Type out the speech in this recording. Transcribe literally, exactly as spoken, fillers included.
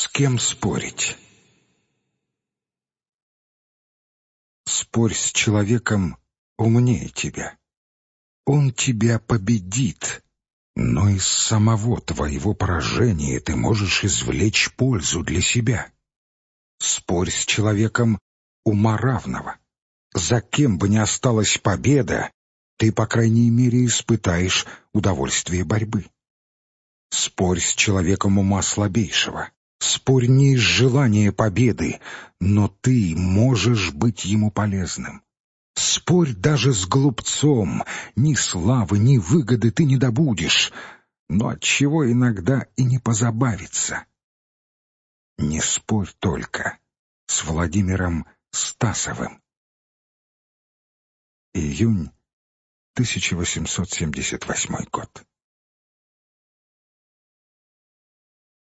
кем спорить? Спорь с человеком умнее тебя. Он тебя победит, но из самого твоего поражения ты можешь извлечь пользу для себя. Спорь с человеком ума равного. За кем бы ни осталась победа, ты, по крайней мере, испытаешь удовольствие борьбы. Спорь с человеком ума слабейшего. Спорь не из желания победы, но ты можешь быть ему полезным. Спорь даже с глупцом, ни славы, ни выгоды ты не добудешь, но отчего иногда и не позабавиться. Не спорь только с Владимиром Стасовым. Июнь тысяча восемьсот семьдесят восьмой год.